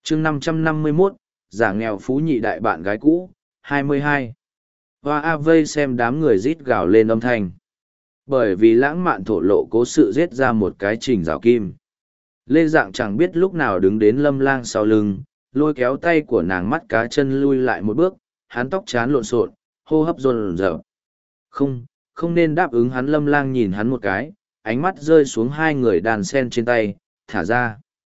chương 551, giả nghèo phú nhị đại bạn gái cũ, 22. Hoa A vây xem đám người rít gào lên âm thanh. Bởi vì lãng mạn thổ lộ cố sự giết ra một cái trình rào kim. Lê Dạng chẳng biết lúc nào đứng đến Lâm Lang sau lưng, lôi kéo tay của nàng mắt cá chân lui lại một bước, hắn tóc chán lộn xộn, hô hấp dồn dập. Không nên đáp ứng hắn. Lâm Lang nhìn hắn một cái, ánh mắt rơi xuống hai người đàn sen trên tay, thả ra.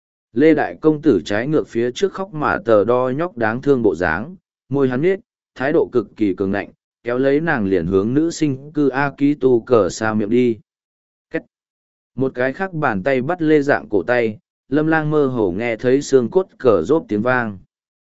Lê Đại Công Tử trái ngược phía trước khóc mà tờ đo nhóc đáng thương bộ dáng, môi hắn nhếch, thái độ cực kỳ cường ngạnh, kéo lấy nàng liền hướng nữ sinh cư A Ký Tu cờ xa miệng đi. Cách. Một cái khác bàn tay bắt Lê Dạng cổ tay, Lâm Lang mơ hồ nghe thấy xương cốt cờ rốp tiếng vang.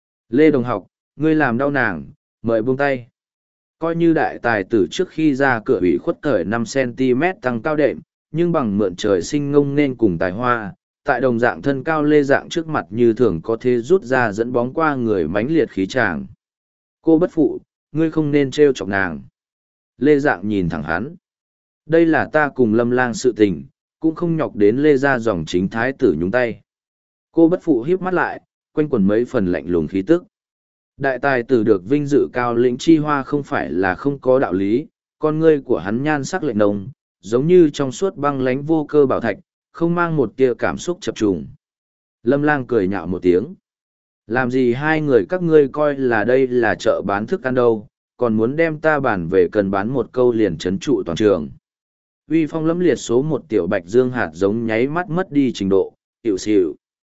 Lê đồng học, ngươi làm đau nàng, mời buông tay. Coi như đại tài tử trước khi ra cửa ủy khuất thời 5 cm tăng cao đệm, nhưng bằng mượn trời sinh ngông nên cùng tài hoa, tại đồng dạng thân cao Lê Dạng trước mặt như thường có thể rút ra dẫn bóng qua người mãnh liệt khí tràng. Cô bất phụ, ngươi không nên trêu chọc nàng. Lê Dạng nhìn thẳng hắn. Đây là ta cùng Lâm Lang sự tình, cũng không nhọc đến Lê ra dòng chính thái tử nhúng tay. Cô bất phụ híp mắt lại, quanh quẩn mấy phần lạnh lùng khí tức. Đại tài tử được vinh dự cao lĩnh chi hoa không phải là không có đạo lý, con ngươi của hắn nhan sắc lạnh nồng, giống như trong suốt băng lánh vô cơ bảo thạch, không mang một tia cảm xúc chập trùng. Lâm Lang cười nhạo một tiếng. Làm gì hai người các ngươi coi là đây là chợ bán thức ăn đâu, còn muốn đem ta bản về cần bán một câu liền trấn trụ toàn trường. Uy phong lẫm liệt số một tiểu bạch dương hạt giống nháy mắt mất đi trình độ, tiểu xỉu.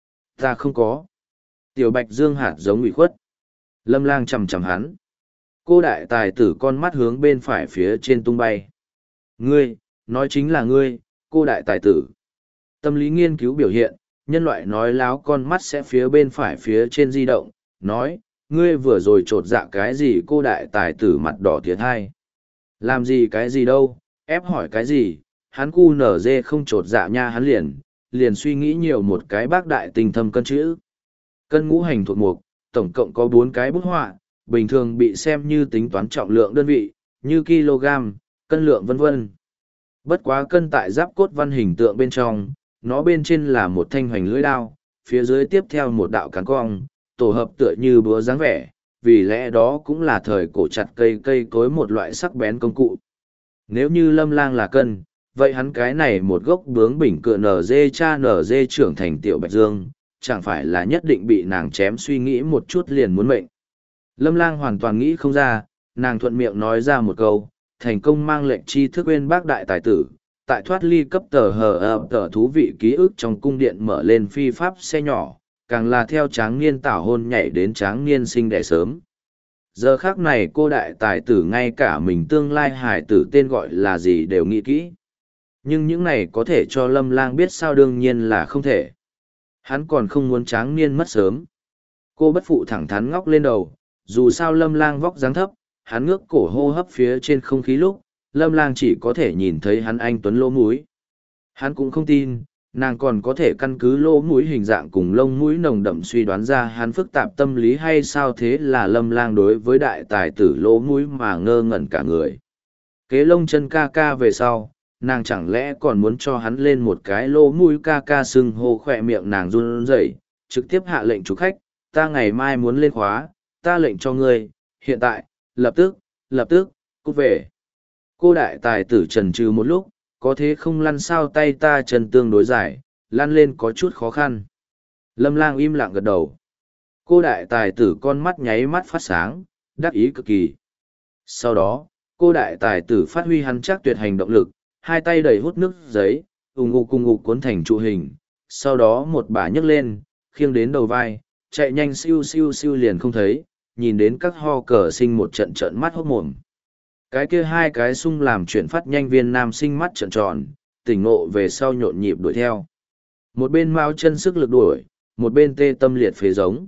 Ta không có. Tiểu bạch dương hạt giống ủy khuất. Lâm Lang chầm chầm hắn. Cô đại tài tử con mắt hướng bên phải phía trên tung bay. Ngươi, nói chính là ngươi, cô đại tài tử. Tâm lý nghiên cứu biểu hiện, nhân loại nói láo con mắt sẽ phía bên phải phía trên di động, nói, ngươi vừa rồi trột dạ cái gì cô đại tài tử mặt đỏ thiệt hay. Làm gì cái gì đâu, ép hỏi cái gì, hắn cu nở dê không trột dạ nha hắn liền suy nghĩ nhiều một cái bác đại tình thâm cân chữ. Cân ngũ hành thuộc mục, tổng cộng có 4 cái bút họa, bình thường bị xem như tính toán trọng lượng đơn vị, như kg, cân lượng vân vân. Bất quá cân tại giáp cốt văn hình tượng bên trong, nó bên trên là một thanh hoành lưỡi đao, phía dưới tiếp theo một đạo cán cong, tổ hợp tựa như búa dáng vẻ, vì lẽ đó cũng là thời cổ chặt cây cối một loại sắc bén công cụ. Nếu như Lâm Lang là cân, vậy hắn cái này một gốc bướng bỉnh cựa nở dê cha nở dê trưởng thành tiểu bạch dương, chẳng phải là nhất định bị nàng chém suy nghĩ một chút liền muốn mệnh. Lâm Lang hoàn toàn nghĩ không ra, nàng thuận miệng nói ra một câu, thành công mang lệnh tri thức bên bác đại tài tử, tại thoát ly cấp tờ thú vị ký ức trong cung điện mở lên phi pháp xe nhỏ, càng là theo tráng niên tảo hôn nhảy đến tráng niên sinh đẻ sớm. Giờ khác này cô đại tài tử ngay cả mình tương lai hải tử tên gọi là gì đều nghĩ kỹ. Nhưng những này có thể cho Lâm Lang biết sao đương nhiên là không thể. Hắn còn không muốn tráng niên mất sớm. Cô bất phụ thẳng thắn ngóc lên đầu, dù sao Lâm Lang vóc dáng thấp, hắn ngước cổ hô hấp phía trên không khí lúc, Lâm Lang chỉ có thể nhìn thấy hắn anh tuấn lỗ mũi. Hắn cũng không tin, nàng còn có thể căn cứ lỗ mũi hình dạng cùng lông mũi nồng đậm suy đoán ra hắn phức tạp tâm lý hay sao. Thế là Lâm Lang đối với đại tài tử lỗ mũi mà ngơ ngẩn cả người. Kế lông chân ca ca về sau, nàng chẳng lẽ còn muốn cho hắn lên một cái lỗ mũi ca ca sưng hô. Khỏe miệng nàng run rẩy, trực tiếp hạ lệnh chủ khách, ta ngày mai muốn lên khóa, ta lệnh cho ngươi, hiện tại, lập tức, cút về. Cô đại tài tử chần chừ một lúc, có thế không lăn sao tay ta chân tương đối dài, lăn lên có chút khó khăn. Lâm Lang im lặng gật đầu. Cô đại tài tử con mắt nháy mắt phát sáng, đắc ý cực kỳ. Sau đó, cô đại tài tử phát huy hắn chắc tuyệt hành động lực, hai tay đầy hút nước giấy, ùng ục cuốn thành trụ hình. Sau đó một bà nhấc lên, khiêng đến đầu vai, chạy nhanh siêu siêu siêu liền không thấy, nhìn đến các ho cờ sinh một trận trợn mắt hốt mồm. Cái kia hai cái sung làm chuyển phát nhanh viên nam sinh mắt trợn tròn, tỉnh ngộ về sau nhộn nhịp đuổi theo. Một bên mau chân sức lực đuổi, một bên tê tâm liệt phế giống.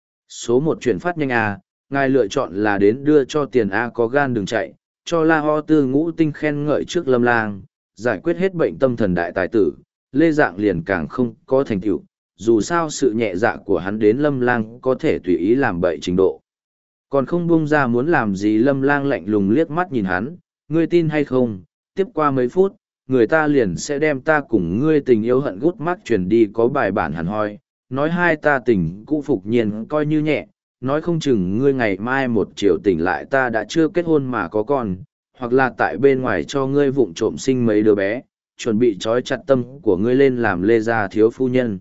Số một chuyển phát nhanh A, ngài lựa chọn là đến đưa cho tiền A có gan đừng chạy, cho La Ho Tư Ngũ Tinh khen ngợi trước Lâm Lang, giải quyết hết bệnh tâm thần đại tài tử, Lê Dạng liền càng không có thành tựu, dù sao sự nhẹ dạ của hắn đến Lâm Lang có thể tùy ý làm bậy trình độ. Còn không buông ra muốn làm gì. Lâm Lang lạnh lùng liếc mắt nhìn hắn, ngươi tin hay không, tiếp qua mấy phút, người ta liền sẽ đem ta cùng ngươi tình yêu hận gút mắt truyền đi có bài bản hẳn hoi, nói hai ta tình cũ phục nhiên coi như nhẹ, nói không chừng ngươi ngày mai một chiều tỉnh lại ta đã chưa kết hôn mà có con, hoặc là tại bên ngoài cho ngươi vụng trộm sinh mấy đứa bé, chuẩn bị trói chặt tâm của ngươi lên làm Lê gia thiếu phu nhân.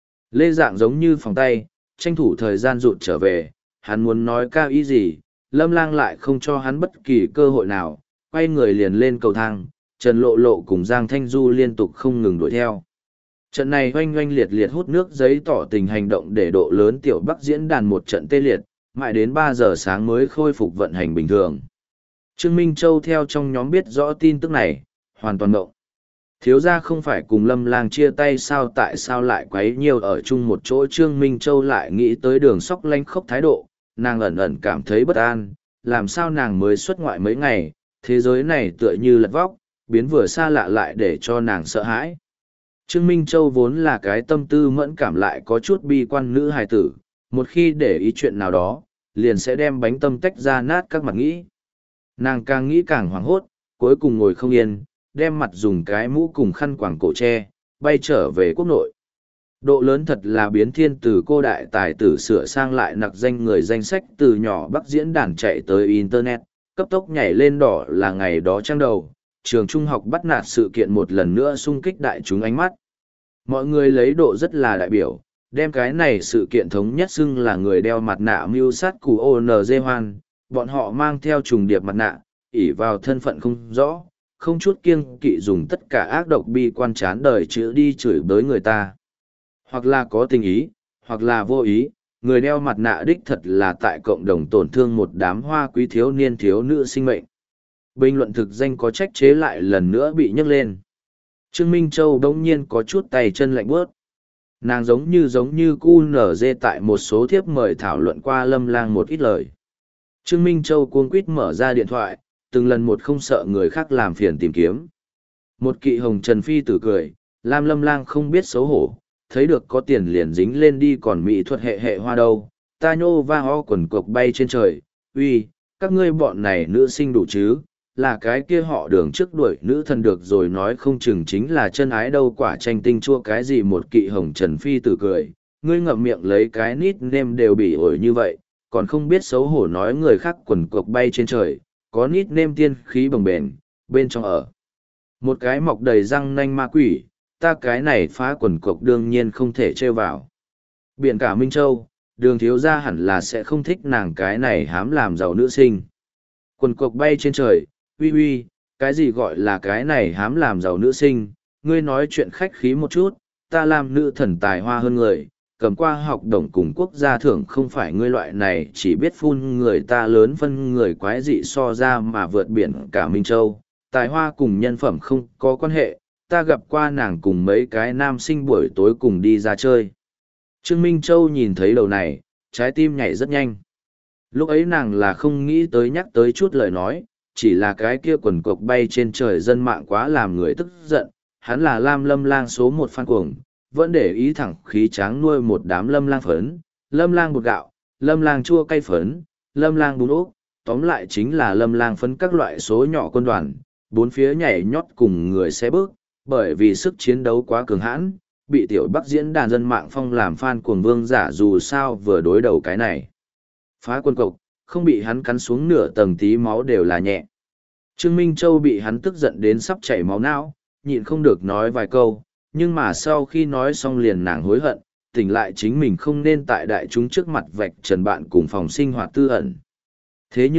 Lê Dạng giống như phòng tay, tranh thủ thời gian rụt trở về, hắn muốn nói cao ý gì, Lâm Lang lại không cho hắn bất kỳ cơ hội nào, quay người liền lên cầu thang, Trần Lộ Lộ cùng Giang Thanh Du liên tục không ngừng đuổi theo. Trận này oanh oanh liệt liệt hút nước giấy tỏ tình hành động để độ lớn tiểu Bắc diễn đàn một trận tê liệt, mãi đến 3 giờ sáng mới khôi phục vận hành bình thường. Trương Minh Châu theo trong nhóm biết rõ tin tức này, hoàn toàn ngộng. Thiếu gia không phải cùng Lâm Lang chia tay sao, tại sao lại quấy nhiều ở chung một chỗ. Trương Minh Châu lại nghĩ tới Đường Sóc lanh khốc thái độ, nàng ẩn ẩn cảm thấy bất an, làm sao nàng mới xuất ngoại mấy ngày, thế giới này tựa như lật vóc, biến vừa xa lạ lại để cho nàng sợ hãi. Trương Minh Châu vốn là cái tâm tư mẫn cảm lại có chút bi quan nữ hài tử, một khi để ý chuyện nào đó, liền sẽ đem bánh tâm tách ra nát các mặt nghĩ. Nàng càng nghĩ càng hoảng hốt, cuối cùng ngồi không yên, đem mặt dùng cái mũ cùng khăn quàng cổ tre, bay trở về quốc nội. Độ lớn thật là biến thiên, từ cô đại tài tử sửa sang lại nặc danh người danh sách từ nhỏ Bắc diễn đàn chạy tới Internet, cấp tốc nhảy lên đỏ là ngày đó trang đầu, trường trung học bắt nạt sự kiện một lần nữa xung kích đại chúng ánh mắt. Mọi người lấy độ rất là đại biểu, đem cái này sự kiện thống nhất xưng là người đeo mặt nạ mưu sát cù ONG hoan, bọn họ mang theo trùng điệp mặt nạ, ỷ vào thân phận không rõ, không chút kiêng kỵ dùng tất cả ác độc bi quan chán đời chữ đi chửi bới người ta. Hoặc là có tình ý, hoặc là vô ý, người đeo mặt nạ đích thật là tại cộng đồng tổn thương một đám hoa quý thiếu niên thiếu nữ sinh mệnh. Bình luận thực danh có trách chế lại lần nữa bị nhấc lên. Trương Minh Châu đống nhiên có chút tay chân lạnh bước. Nàng giống như cu nở dê tại một số thiếp mời thảo luận qua Lâm Lang một ít lời. Trương Minh Châu cuống quýt mở ra điện thoại, từng lần một không sợ người khác làm phiền tìm kiếm. Một kỵ hồng trần phi tử cười, Lam Lâm Lang không biết xấu hổ, thấy được có tiền liền dính lên đi, còn mỹ thuật hệ hệ hoa đâu, ta nhô va ho quần cộc bay trên trời, uy, các ngươi bọn này nữ sinh đủ chứ, là cái kia họ Đường trước đuổi nữ thần được rồi, nói không chừng chính là chân ái đâu, quả tranh tinh chua cái gì. Một kỵ hồng trần phi tử cười, ngươi ngậm miệng lấy cái nít nêm đều bị ổi như vậy, còn không biết xấu hổ nói người khác quần cộc bay trên trời, có nít nêm tiên khí bồng bềnh, bên trong ở một cái mọc đầy răng nanh ma quỷ, ta cái này phá quần cộc đương nhiên không thể trêu vào. Biển cả Minh Châu, Đường thiếu gia hẳn là sẽ không thích nàng cái này hám làm giàu nữ sinh. Quần cộc bay trên trời, uy uy, cái gì gọi là cái này hám làm giàu nữ sinh, ngươi nói chuyện khách khí một chút, ta làm nữ thần tài hoa hơn người, cầm qua học đồng cùng quốc gia thưởng, không phải ngươi loại này chỉ biết phun người ta lớn phân người quái dị so ra mà vượt biển cả Minh Châu. Tài hoa cùng nhân phẩm không có quan hệ, ta gặp qua nàng cùng mấy cái nam sinh buổi tối cùng đi ra chơi. Trương Minh Châu nhìn thấy đầu này, trái tim nhảy rất nhanh. Lúc ấy nàng là không nghĩ tới nhắc tới chút lời nói, chỉ là cái kia quần cộc bay trên trời dân mạng quá làm người tức giận, hắn là Lam Lâm Lang số 1 fan cuồng, vẫn để ý thẳng khí tráng nuôi một đám Lâm Lang phấn, Lâm Lang bột gạo, Lâm Lang chua cay phấn, Lâm Lang bún ốc, tóm lại chính là Lâm Lang phấn các loại số nhỏ quân đoàn, bốn phía nhảy nhót cùng người xe bước, bởi vì sức chiến đấu quá cường hãn, bị tiểu Bắc diễn đàn dân mạng phong làm fan cuồng vương giả, dù sao vừa đối đầu cái này. Phá quân cộc, không bị hắn cắn xuống nửa tầng tí máu đều là nhẹ. Trương Minh Châu bị hắn tức giận đến sắp chảy máu não, nhịn không được nói vài câu, nhưng mà sau khi nói xong liền nàng hối hận, tỉnh lại chính mình không nên tại đại chúng trước mặt vạch trần bạn cùng phòng sinh hoạt tư ẩn. Thế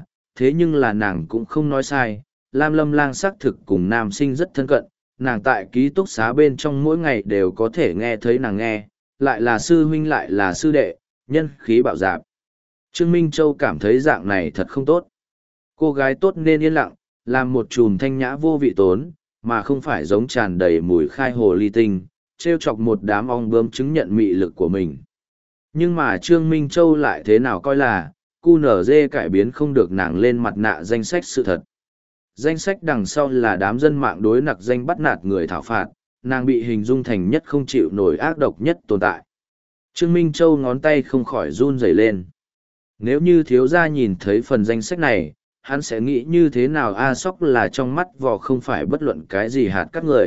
nhưng là nàng cũng không nói sai, Lam Lâm Lang xác thực cùng nam sinh rất thân cận, nàng tại ký túc xá bên trong mỗi ngày đều có thể nghe thấy nàng nghe, lại là sư huynh lại là sư đệ, nhân khí bạo dạp. Trương Minh Châu cảm thấy dạng này thật không tốt. Cô gái tốt nên yên lặng, làm một chùm thanh nhã vô vị tốn, mà không phải giống tràn đầy mùi khai hồ ly tinh, trêu chọc một đám ong bướm chứng nhận mị lực của mình. Nhưng mà Trương Minh Châu lại thế nào coi là, QNZ cải biến không được nàng lên mặt nạ danh sách sự thật. Danh sách đằng sau là đám dân mạng đối nặc danh bắt nạt người thảo phạt, nàng bị hình dung thành nhất không chịu nổi ác độc nhất tồn tại. Trương Minh Châu ngón tay không khỏi run rẩy lên. Nếu như thiếu gia nhìn thấy phần danh sách này, hắn sẽ nghĩ như thế nào? A Sóc là trong mắt vò không phải bất luận cái gì hạt các người,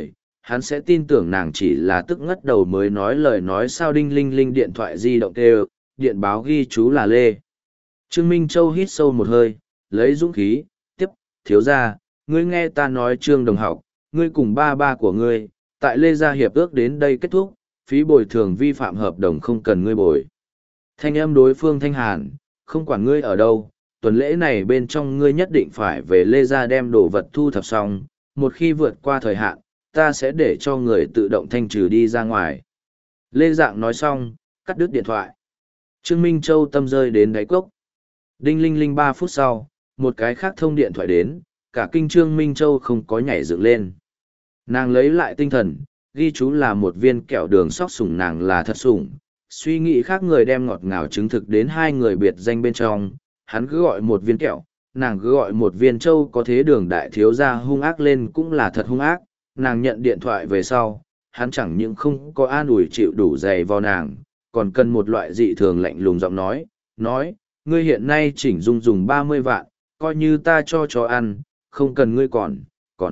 hắn sẽ tin tưởng nàng chỉ là tức ngất đầu mới nói lời nói sao đinh linh linh điện thoại di động kêu, điện báo ghi chú là Lê. Trương Minh Châu hít sâu một hơi, lấy dũng khí, tiếp, thiếu ra, ngươi nghe ta nói Trương đồng học, ngươi cùng ba ba của ngươi, tại Lê Gia Hiệp ước đến đây kết thúc, phí bồi thường vi phạm hợp đồng không cần ngươi bồi. Thanh âm đối phương thanh hàn, không quản ngươi ở đâu, tuần lễ này bên trong ngươi nhất định phải về Lê Gia đem đồ vật thu thập xong, một khi vượt qua thời hạn, ta sẽ để cho người tự động thanh trừ đi ra ngoài. Lê Dạng nói xong, cắt đứt điện thoại. Trương Minh Châu tâm rơi đến đáy cốc. Đinh linh linh 3 phút sau, một cái khác thông điện thoại đến, cả kinh Trương Minh Châu không có nhảy dựng lên. Nàng lấy lại tinh thần, ghi chú là một viên kẹo đường sóc sủng nàng là thật sủng. Suy nghĩ khác người đem ngọt ngào chứng thực đến hai người biệt danh bên trong, hắn cứ gọi một viên kẹo, nàng cứ gọi một viên châu có thế đường đại thiếu gia hung ác lên cũng là thật hung ác. Nàng nhận điện thoại về sau, hắn chẳng những không có an ủi chịu đủ dày vào nàng, còn cần một loại dị thường lạnh lùng giọng nói, ngươi hiện nay chỉnh dung dùng 30 vạn, coi như ta cho ăn, không cần ngươi còn.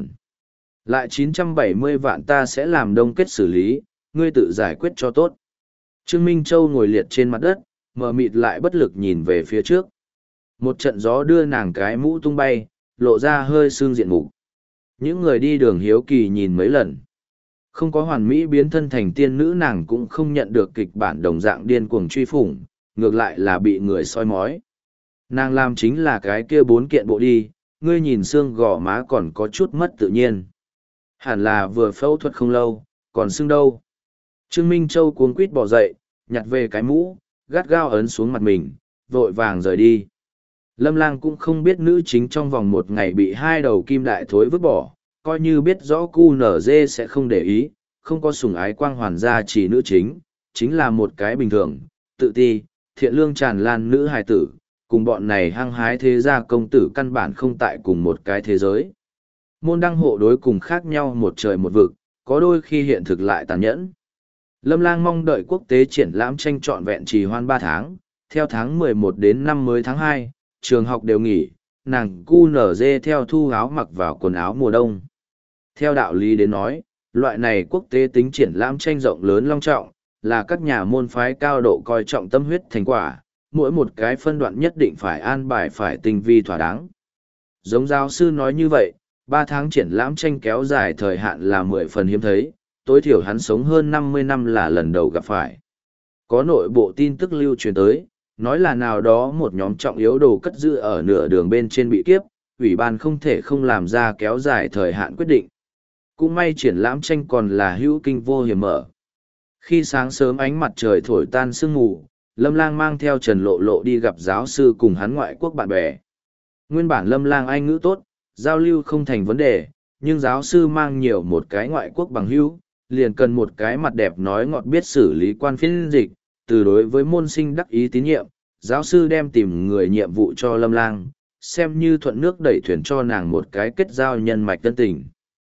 Lại 970 vạn ta sẽ làm đông kết xử lý, ngươi tự giải quyết cho tốt. Trương Minh Châu ngồi liệt trên mặt đất, mờ mịt lại bất lực nhìn về phía trước. Một trận gió đưa nàng cái mũ tung bay, lộ ra hơi xương diện mục. Những người đi đường hiếu kỳ nhìn mấy lần. Không có hoàn mỹ biến thân thành tiên nữ nàng cũng không nhận được kịch bản đồng dạng điên cuồng truy phủng, ngược lại là bị người soi mói. Nàng làm chính là cái kia 4 kiện bộ đi, ngươi nhìn xương gò má còn có chút mất tự nhiên. Hẳn là vừa phẫu thuật không lâu, còn xương đâu. Trương Minh Châu cuống quýt bỏ dậy, nhặt về cái mũ, gắt gao ấn xuống mặt mình, vội vàng rời đi. Lâm Lang cũng không biết nữ chính trong vòng 1 ngày bị 2 đầu kim đại thối vứt bỏ, coi như biết rõ QNZ sẽ không để ý, không có sủng ái quang hoàn gia chỉ nữ chính là một cái bình thường, tự ti, thiện lương tràn lan nữ hài tử, cùng bọn này hăng hái thế gia công tử căn bản không tại cùng một cái thế giới. Môn đăng hộ đối cùng khác nhau một trời một vực, có đôi khi hiện thực lại tàn nhẫn. Lâm Lang mong đợi quốc tế triển lãm tranh trọn vẹn trì hoãn 3 tháng, theo tháng 11 đến năm mới tháng 2, trường học đều nghỉ, nàng QNZ theo thu áo mặc vào quần áo mùa đông. Theo đạo lý đến nói, loại này quốc tế tính triển lãm tranh rộng lớn long trọng, là các nhà môn phái cao độ coi trọng tâm huyết thành quả, mỗi một cái phân đoạn nhất định phải an bài phải tinh vi thỏa đáng. Giống giáo sư nói như vậy, 3 tháng triển lãm tranh kéo dài thời hạn là 10 phần hiếm thấy, tối thiểu hắn sống hơn 50 năm là lần đầu gặp phải. Có nội bộ tin tức lưu truyền tới, nói là nào đó một nhóm trọng yếu đồ cất giữ ở nửa đường bên trên bị kiếp, ủy ban không thể không làm ra kéo dài thời hạn quyết định. Cũng may triển lãm tranh còn là hữu kinh vô hiểm mở. Khi sáng sớm ánh mặt trời thổi tan sương mù, Lâm Lang mang theo Trần Lộ Lộ đi gặp giáo sư cùng hắn ngoại quốc bạn bè. Nguyên bản Lâm Lang Anh ngữ tốt, giao lưu không thành vấn đề, nhưng giáo sư mang nhiều một cái ngoại quốc bằng hữu, liền cần một cái mặt đẹp nói ngọt biết xử lý quan phiên dịch. Từ đối với môn sinh đắc ý tín nhiệm, giáo sư đem tìm người nhiệm vụ cho Lâm Lang, xem như thuận nước đẩy thuyền cho nàng một cái kết giao nhân mạch tân tình.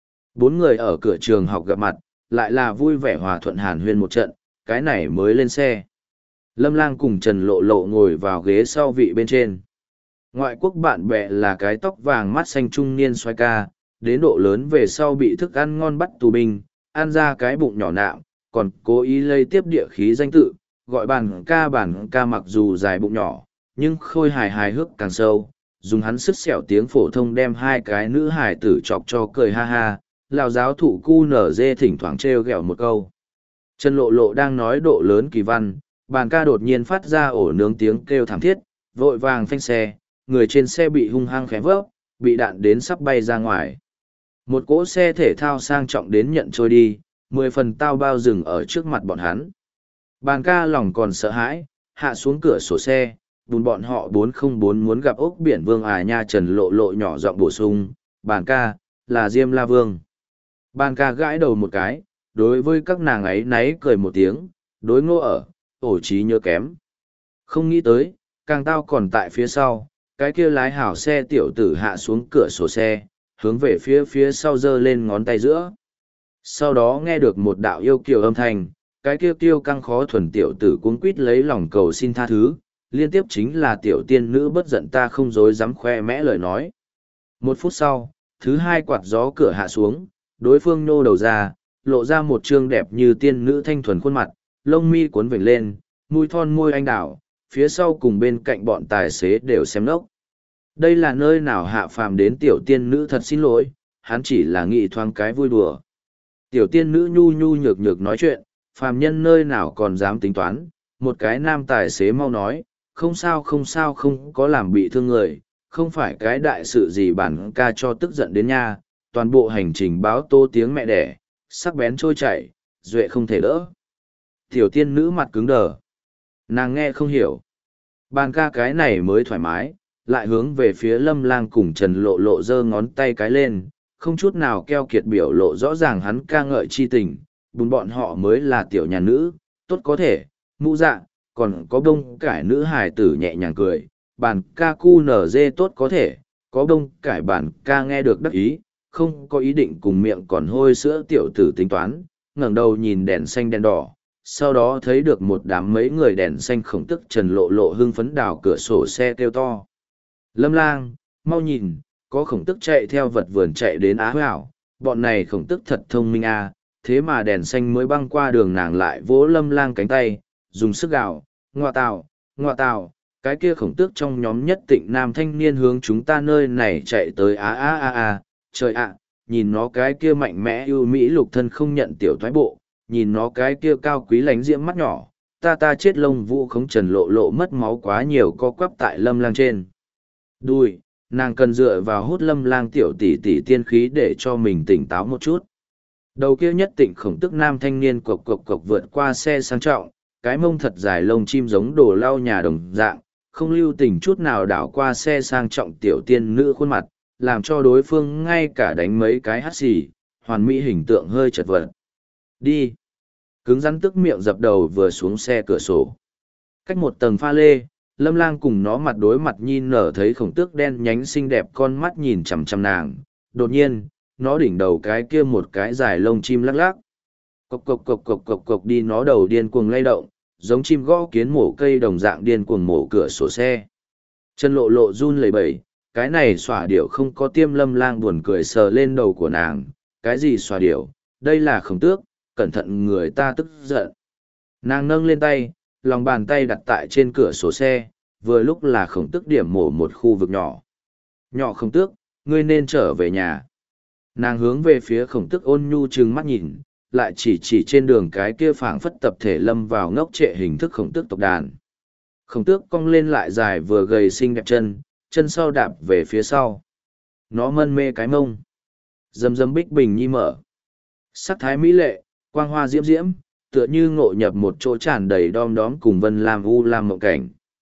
4 người ở cửa trường học gặp mặt, lại là vui vẻ hòa thuận hàn huyên một trận, cái này mới lên xe. Lâm Lang cùng Trần Lộ Lộ ngồi vào ghế sau vị bên trên. Ngoại quốc bạn bè là cái tóc vàng mắt xanh trung niên xoay ca, đến độ lớn về sau bị thức ăn ngon bắt tù binh, ăn ra cái bụng nhỏ nạm, còn cố ý lây tiếp địa khí danh tự, gọi bản ca mặc dù dài bụng nhỏ, nhưng khôi hài hước càng sâu, dùng hắn sức sẹo tiếng phổ thông đem 2 cái nữ hài tử chọc cho cười ha ha, lão giáo thủ QNZ thỉnh thoảng trêu ghẹo một câu. Trần Lộ Lộ đang nói độ lớn kỳ văn, bàn ca đột nhiên phát ra ổ nướng tiếng kêu thảm thiết, vội vàng phanh xe, người trên xe bị hung hăng khẽ vấp, bị đạn đến sắp bay ra ngoài. Một cỗ xe thể thao sang trọng đến nhận trôi đi, 10 phần tao bao dừng ở trước mặt bọn hắn. Bàn ca lòng còn sợ hãi, hạ xuống cửa sổ xe, bùn bọn họ 404 muốn gặp ốc biển vương à nha. Trần Lộ Lộ nhỏ giọng bổ sung, bàn ca, là Diêm La Vương. Bàn ca gãi đầu một cái, đối với các nàng ấy náy cười một tiếng, đối ngô ở, ổ trí nhớ kém. Không nghĩ tới, càng tao còn tại phía sau, cái kia lái hảo xe tiểu tử hạ xuống cửa sổ xe, hướng về phía sau giơ lên ngón tay giữa. Sau đó nghe được một đạo yêu kiều âm thanh, cái kia kiêu căng khó thuần tiểu tử cuống quýt lấy lòng cầu xin tha thứ, liên tiếp chính là tiểu tiên nữ bất giận ta không dối dám khoe mẽ lời nói. 1 phút sau, thứ 2 quạt gió cửa hạ xuống, đối phương nô đầu ra, lộ ra một trương đẹp như tiên nữ thanh thuần khuôn mặt, lông mi cuốn vểnh lên, mũi thon môi anh đào, phía sau cùng bên cạnh bọn tài xế đều xem nốc. Đây là nơi nào hạ phàm đến tiểu tiên nữ, thật xin lỗi, hắn chỉ là nghĩ thoáng cái vui đùa. Tiểu tiên nữ nhu nhu nhược nhược nói chuyện, phàm nhân nơi nào còn dám tính toán, một cái nam tài xế mau nói, không sao không sao, không có làm bị thương người, không phải cái đại sự gì bản ca cho tức giận đến nha, toàn bộ hành trình báo tô tiếng mẹ đẻ, sắc bén trôi chảy, duệ không thể đỡ. Tiểu tiên nữ mặt cứng đờ, nàng nghe không hiểu. Bàn ca cái này mới thoải mái, lại hướng về phía Lâm Lang cùng Trần Lộ Lộ giơ ngón tay cái lên, không chút nào keo kiệt biểu lộ rõ ràng hắn ca ngợi chi tình, bùn bọn họ mới là tiểu nhà nữ, tốt có thể, mũ dạ, còn có bông cải nữ hài tử nhẹ nhàng cười, bàn ca cu nở dê tốt có thể, có bông cải bàn ca nghe được đắc ý, không có ý định cùng miệng còn hôi sữa tiểu tử tính toán, ngẩng đầu nhìn đèn xanh đèn đỏ, sau đó thấy được một đám mấy người đèn xanh khổng tức Trần Lộ Lộ hưng phấn đào cửa sổ xe kêu to. Lâm Lang, mau nhìn, có khổng tức chạy theo vật vườn chạy đến Á Hảo, bọn này khổng tức thật thông minh à, thế mà đèn xanh mới băng qua đường nàng lại vỗ Lâm Lang cánh tay, dùng sức gào, ngoa tào, cái kia khổng tước trong nhóm nhất tịnh nam thanh niên hướng chúng ta nơi này chạy tới trời ạ, nhìn nó cái kia mạnh mẽ ưu mỹ lục thân không nhận tiểu thoái bộ, nhìn nó cái kia cao quý lánh diễm mắt nhỏ, ta chết lông vũ không Trần Lộ Lộ mất máu quá nhiều co quắp tại Lâm Lang trên đùi, nàng cần dựa vào hút Lâm Lang tiểu tỷ tỷ tiên khí để cho mình tỉnh táo một chút. Đầu kia nhất tịnh khổng tức nam thanh niên cộc cộc cộc vượt qua xe sang trọng, cái mông thật dài lông chim giống đồ lau nhà đồng dạng, không lưu tình chút nào đảo qua xe sang trọng tiểu tiên nữ khuôn mặt, làm cho đối phương ngay cả đánh mấy cái hắt xì, hoàn mỹ hình tượng hơi chật vật. Đi! Cứng rắn tức miệng dập đầu vừa xuống xe cửa sổ. Cách một tầng pha lê, Lâm Lang cùng nó mặt đối mặt nhìn nở thấy khổng tước đen nhánh xinh đẹp con mắt nhìn chằm chằm nàng. Đột nhiên, nó đỉnh đầu cái kia một cái dài lông chim lắc lắc. Cộc cộc cộc cộc cộc cộc đi nó đầu điên cuồng lay động, giống chim gõ kiến mổ cây đồng dạng điên cuồng mổ cửa sổ xe. Chân Lộ Lộ run lẩy bẩy, cái này xòa điểu không có tiêm. Lâm Lang buồn cười sờ lên đầu của nàng, cái gì xòa điểu, đây là khổng tước, cẩn thận người ta tức giận. Nàng nâng lên tay, lòng bàn tay đặt tại trên cửa sổ xe, vừa lúc là khổng tước điểm mổ một khu vực nhỏ. Nhỏ khổng tước, ngươi nên trở về nhà. Nàng hướng về phía khổng tước ôn nhu trừng mắt nhìn, lại chỉ trên đường cái kia phảng phất tập thể lâm vào ngốc trệ hình thức khổng tước tộc đàn. Khổng tước cong lên lại dài vừa gầy xinh đẹp chân sau đạp về phía sau. Nó mân mê cái mông. Dầm dầm bích bình nhi mở. Sắc thái mỹ lệ, quang hoa diễm diễm, tựa như ngộ nhập một chỗ tràn đầy đom đóm cùng vân lam u lam mộng cảnh.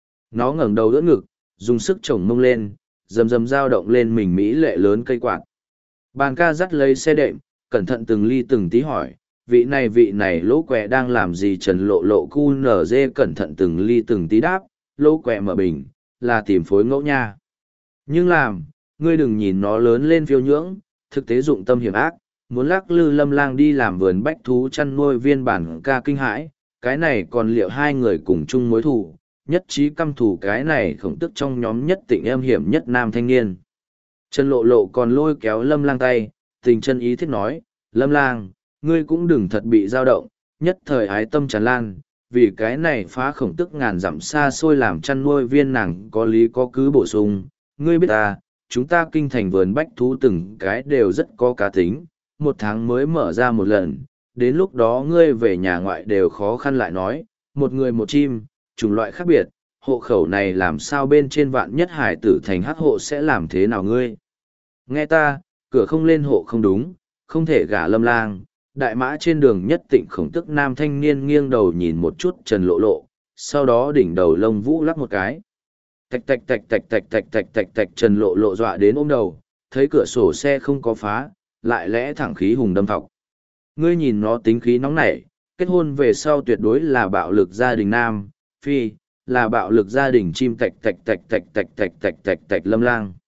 Nó ngẩng đầu đỡ ngực, dùng sức chổng mông lên, rầm rầm dao động lên mình mỹ lệ lớn cây quạt. Bàn ca dắt lấy xe đệm, cẩn thận từng ly từng tí hỏi, vị này lỗ quẹ đang làm gì? Trần Lộ Lộ cu nở dê cẩn thận từng ly từng tí đáp, lỗ quẹ mở bình, là tìm phối ngẫu nha. Nhưng làm, ngươi đừng nhìn nó lớn lên phiêu nhưỡng, thực tế dụng tâm hiểm ác, muốn lắc lư Lâm Lang đi làm vườn bách thú chăn nuôi. Viên bản ca kinh hãi, cái này còn liệu hai người cùng chung mối thù, nhất trí căm thù cái này khổng tức trong nhóm nhất tịnh em hiểm nhất nam thanh niên. Trần Lộ Lộ còn lôi kéo Lâm Lang tay, tình chân ý thiết nói, Lâm Lang, ngươi cũng đừng thật bị dao động, nhất thời ái tâm tràn lan, vì cái này phá khổng tức ngàn dặm xa xôi làm chăn nuôi. Viên nàng có lý có cứ bổ sung, ngươi biết ta, chúng ta kinh thành vườn bách thú từng cái đều rất có cá tính, một tháng mới mở ra một lần, đến lúc đó ngươi về nhà ngoại đều khó khăn lại nói, một người một chim, chủng loại khác biệt, hộ khẩu này làm sao bên trên vạn nhất hải tử thành hắc hộ sẽ làm thế nào ngươi? Nghe ta, cửa không lên hộ không đúng, không thể gả Lâm Lang. Đại mã trên đường nhất tịnh khổng tức nam thanh niên nghiêng đầu nhìn một chút Trần Lộ Lộ, sau đó đỉnh đầu lông vũ lắc một cái. Tạch tạch tạch tạch tạch tạch tạch tạch tạch. Trần Lộ Lộ dọa đến ôm đầu, thấy cửa sổ xe không có phá, lại lẽ thẳng khí hùng đâm thọc. Ngươi nhìn nó tính khí nóng nảy, kết hôn về sau tuyệt đối là bạo lực gia đình nam, phi, là bạo lực gia đình chim. Tạch tạch tạch tạch tạch tạch tạch tạch. Lâm Lang.